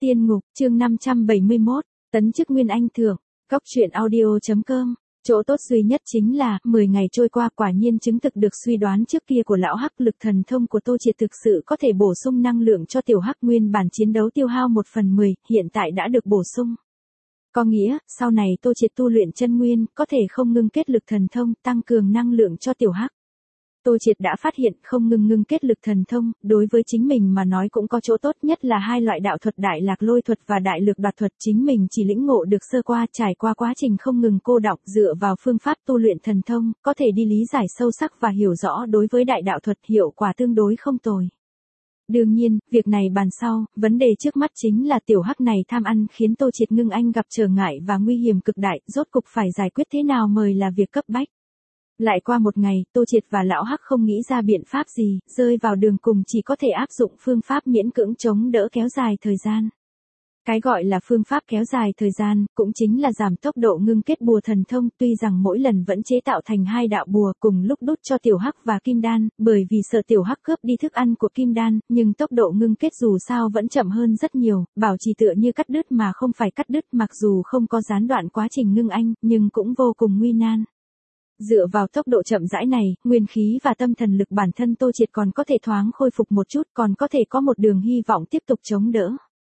Tiên ngục, chương 571, tấn chức Nguyên Anh thưởng, Cóc truyện audio.com. Chỗ tốt duy nhất chính là, 10 ngày trôi qua quả nhiên chứng thực được suy đoán trước kia của lão Hắc, lực thần thông của Tô Triệt thực sự có thể bổ sung năng lượng cho tiểu Hắc, nguyên bản chiến đấu tiêu hao 1/10, hiện tại đã được bổ sung. Có nghĩa, sau này Tô Triệt tu luyện chân nguyên, có thể không ngưng kết lực thần thông, tăng cường năng lượng cho tiểu Hắc. Tô Triệt đã phát hiện không ngưng kết lực thần thông, đối với chính mình mà nói cũng có chỗ tốt, nhất là hai loại đạo thuật đại lạc lôi thuật và đại lược đoạt thuật chính mình chỉ lĩnh ngộ được sơ qua, trải qua quá trình không ngừng cô đọng, dựa vào phương pháp tu luyện thần thông, có thể đi lý giải sâu sắc và hiểu rõ đối với đại đạo thuật hiệu quả tương đối không tồi. Đương nhiên, việc này bàn sau, vấn đề trước mắt chính là tiểu Hắc này tham ăn khiến Tô Triệt ngưng anh gặp trở ngại và nguy hiểm cực đại, rốt cục phải giải quyết thế nào mới là việc cấp bách. Lại qua một ngày, Tô Triệt và lão Hắc không nghĩ ra biện pháp gì, rơi vào đường cùng chỉ có thể áp dụng phương pháp miễn cưỡng chống đỡ kéo dài thời gian. Cái gọi là phương pháp kéo dài thời gian, cũng chính là giảm tốc độ ngưng kết bùa thần thông, tuy rằng mỗi lần vẫn chế tạo thành 2 đạo bùa cùng lúc đút cho tiểu Hắc và Kim Đan, bởi vì sợ tiểu Hắc cướp đi thức ăn của Kim Đan, nhưng tốc độ ngưng kết dù sao vẫn chậm hơn rất nhiều, bảo trì tựa như cắt đứt mà không phải cắt đứt, mặc dù không có gián đoạn quá trình ngưng anh, nhưng cũng vô cùng nguy nan. Dựa vào tốc độ chậm rãi này, nguyên khí và tâm thần lực bản thân Tô Triệt còn có thể thoáng khôi phục một chút, còn có thể có một đường hy vọng tiếp tục chống đỡ.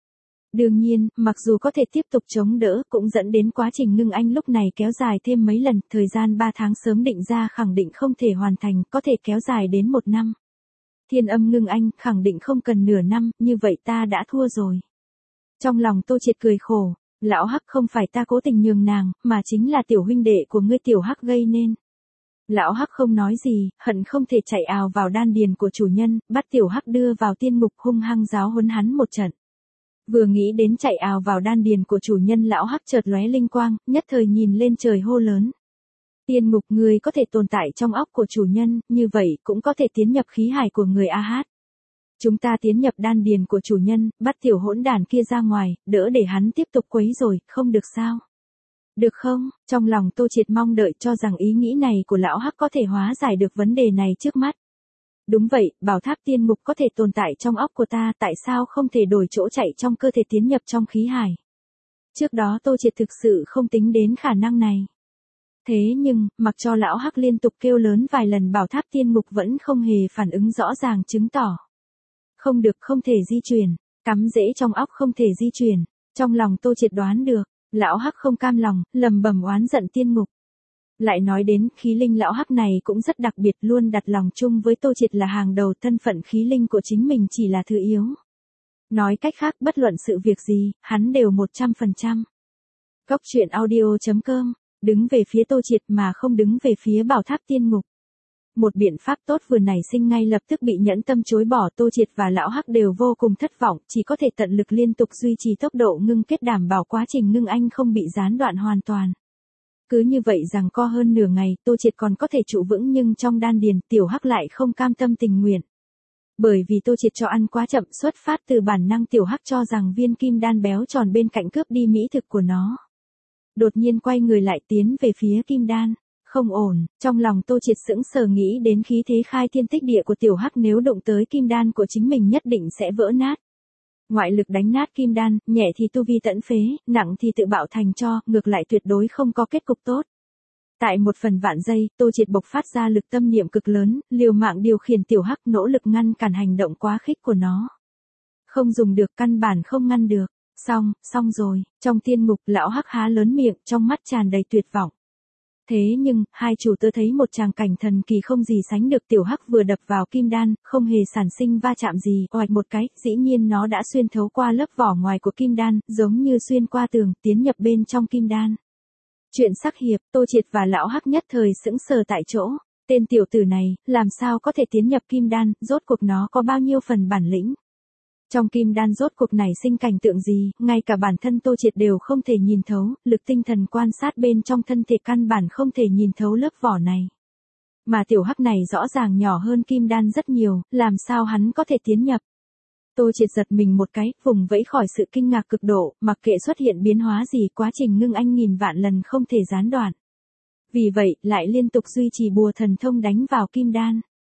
Đương nhiên, mặc dù có thể tiếp tục chống đỡ, cũng dẫn đến quá trình ngưng anh lúc này kéo dài thêm mấy lần, thời gian 3 tháng sớm định ra khẳng định không thể hoàn thành, có thể kéo dài đến 1 năm. Thiên âm ngưng anh, khẳng định không cần nửa năm, như vậy ta đã thua rồi. Trong lòng Tô Triệt cười khổ. Lão Hắc không phải ta cố tình nhường nàng, mà chính là tiểu huynh đệ của ngươi tiểu Hắc gây nên. Lão Hắc không nói gì, hận không thể chạy ào vào đan điền của chủ nhân, bắt tiểu Hắc đưa vào tiên ngục hung hăng giáo huấn hắn một trận. Vừa nghĩ đến chạy ào vào đan điền của chủ nhân, lão Hắc chợt lóe linh quang, nhất thời nhìn lên trời hô lớn. Tiên ngục, người có thể tồn tại trong óc của chủ nhân, như vậy cũng có thể tiến nhập khí hải của người A-hát. Chúng ta tiến nhập đan điền của chủ nhân, bắt tiểu hỗn đản kia ra ngoài, đỡ để hắn tiếp tục quấy rồi, không được sao? Được không? Trong lòng Tô Triệt mong đợi cho rằng ý nghĩ này của lão Hắc có thể hóa giải được vấn đề này trước mắt. Đúng vậy, bảo tháp tiên ngục có thể tồn tại trong óc của ta, tại sao không thể đổi chỗ chạy trong cơ thể tiến nhập trong khí hải? Trước đó Tô Triệt thực sự không tính đến khả năng này. Thế nhưng, mặc cho lão Hắc liên tục kêu lớn vài lần, bảo tháp tiên ngục vẫn không hề phản ứng rõ ràng, chứng tỏ. Không được, không thể di chuyển, cắm rễ trong óc không thể di chuyển. Trong lòng Tô Triệt đoán được, lão Hắc không cam lòng, lầm bầm oán giận tiên ngục. Lại nói đến, khí linh lão Hắc này cũng rất đặc biệt, luôn đặt lòng chung với Tô Triệt là hàng đầu, thân phận khí linh của chính mình chỉ là thứ yếu. Nói cách khác, bất luận sự việc gì, hắn đều 100%. Cóc truyện audio.com, đứng về phía Tô Triệt mà không đứng về phía bảo tháp tiên ngục. Một biện pháp tốt vừa nảy sinh ngay lập tức bị nhẫn tâm chối bỏ, Tô Triệt và lão Hắc đều vô cùng thất vọng, chỉ có thể tận lực liên tục duy trì tốc độ ngưng kết, đảm bảo quá trình ngưng anh không bị gián đoạn hoàn toàn. Cứ như vậy rằng co hơn nửa ngày, Tô Triệt còn có thể trụ vững, nhưng trong đan điền, tiểu Hắc lại không cam tâm tình nguyện. Bởi vì Tô Triệt cho ăn quá chậm, xuất phát từ bản năng tiểu Hắc cho rằng viên kim đan béo tròn bên cạnh cướp đi mỹ thực của nó. Đột nhiên quay người lại tiến về phía kim đan. Không ổn, trong lòng Tô Triệt sững sờ, nghĩ đến khí thế khai thiên tích địa của tiểu Hắc, nếu đụng tới kim đan của chính mình nhất định sẽ vỡ nát. Ngoại lực đánh nát kim đan, nhẹ thì tu vi tận phế, nặng thì tự bạo thành tro, ngược lại tuyệt đối không có kết cục tốt. Tại 1/1000 giây, Tô Triệt bộc phát ra lực tâm niệm cực lớn, liều mạng điều khiển tiểu Hắc, nỗ lực ngăn cản hành động quá khích của nó. Không dùng được, căn bản không ngăn được. Xong rồi, trong tiên ngục, lão Hắc há lớn miệng, trong mắt tràn đầy tuyệt vọng. Thế nhưng, hai chủ tớ thấy một tràng cảnh thần kỳ không gì sánh được, tiểu Hắc vừa đập vào kim đan, không hề sản sinh va chạm gì, oạch một cái, dĩ nhiên nó đã xuyên thấu qua lớp vỏ ngoài của kim đan, giống như xuyên qua tường, tiến nhập bên trong kim đan. Chuyện sắc hiệp, Tô Triệt và lão Hắc nhất thời sững sờ tại chỗ, tên tiểu tử này, làm sao có thể tiến nhập kim đan, rốt cuộc nó có bao nhiêu phần bản lĩnh? Trong kim đan rốt cuộc nảy sinh cảnh tượng gì, ngay cả bản thân Tô Triệt đều không thể nhìn thấu, lực tinh thần quan sát bên trong thân thể căn bản không thể nhìn thấu lớp vỏ này. Mà tiểu Hắc này rõ ràng nhỏ hơn kim đan rất nhiều, làm sao hắn có thể tiến nhập? Tô Triệt giật mình một cái, vùng vẫy khỏi sự kinh ngạc cực độ, mặc kệ xuất hiện biến hóa gì, quá trình ngưng anh nghìn vạn lần không thể gián đoạn. Vì vậy, lại liên tục duy trì bùa thần thông đánh vào kim đan.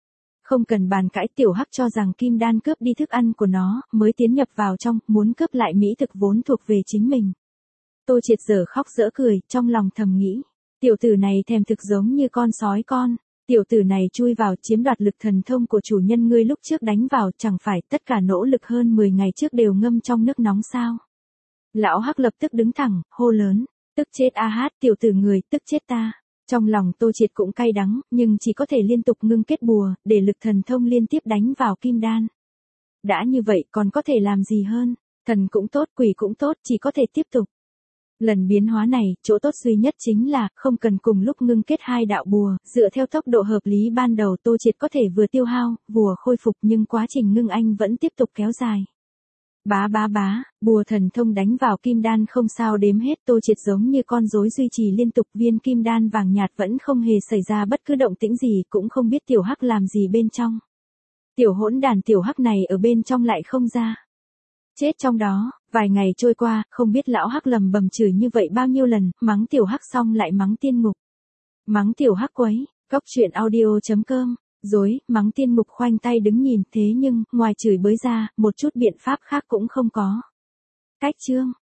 Không cần bàn cãi, tiểu hắc cho rằng kim đan cướp đi thức ăn của nó, mới tiến nhập vào trong, muốn cướp lại mỹ thực vốn thuộc về chính mình. Tô Triệt dở khóc dở cười, trong lòng thầm nghĩ. Tiểu tử này thèm thực giống như con sói con. Tiểu tử này chui vào chiếm đoạt lực thần thông của chủ nhân ngươi lúc trước đánh vào, chẳng phải tất cả nỗ lực hơn 10 ngày trước đều ngâm trong nước nóng sao. Lão Hắc lập tức đứng thẳng, hô lớn. Tức chết a hát, tiểu tử người, tức chết ta. Trong lòng Tô Triệt cũng cay đắng, nhưng chỉ có thể liên tục ngưng kết bùa, để lực thần thông liên tiếp đánh vào kim đan. Đã như vậy còn có thể làm gì hơn, thần cũng tốt, quỷ cũng tốt, chỉ có thể tiếp tục. Lần biến hóa này, chỗ tốt duy nhất chính là, không cần cùng lúc ngưng kết hai đạo bùa, dựa theo tốc độ hợp lý ban đầu Tô Triệt có thể vừa tiêu hao, bùa khôi phục nhưng quá trình ngưng anh vẫn tiếp tục kéo dài. Bá bá bá, bùa thần thông đánh vào kim đan không sao đếm hết, Tô Triệt giống như con rối duy trì liên tục, viên kim đan vàng nhạt vẫn không hề xảy ra bất cứ động tĩnh gì, cũng không biết tiểu hắc làm gì bên trong. Tiểu hỗn đàn tiểu hắc này ở bên trong lại không ra. Chết trong đó, vài ngày trôi qua, không biết lão hắc lầm bầm chửi như vậy bao nhiêu lần, mắng tiểu hắc xong lại mắng tiên ngục. Mắng tiểu hắc quấy, cóc truyện audio.com. Dối, mắng tiên ngục khoanh tay đứng nhìn, thế nhưng, ngoài chửi bới ra, một chút biện pháp khác cũng không có. Cách chương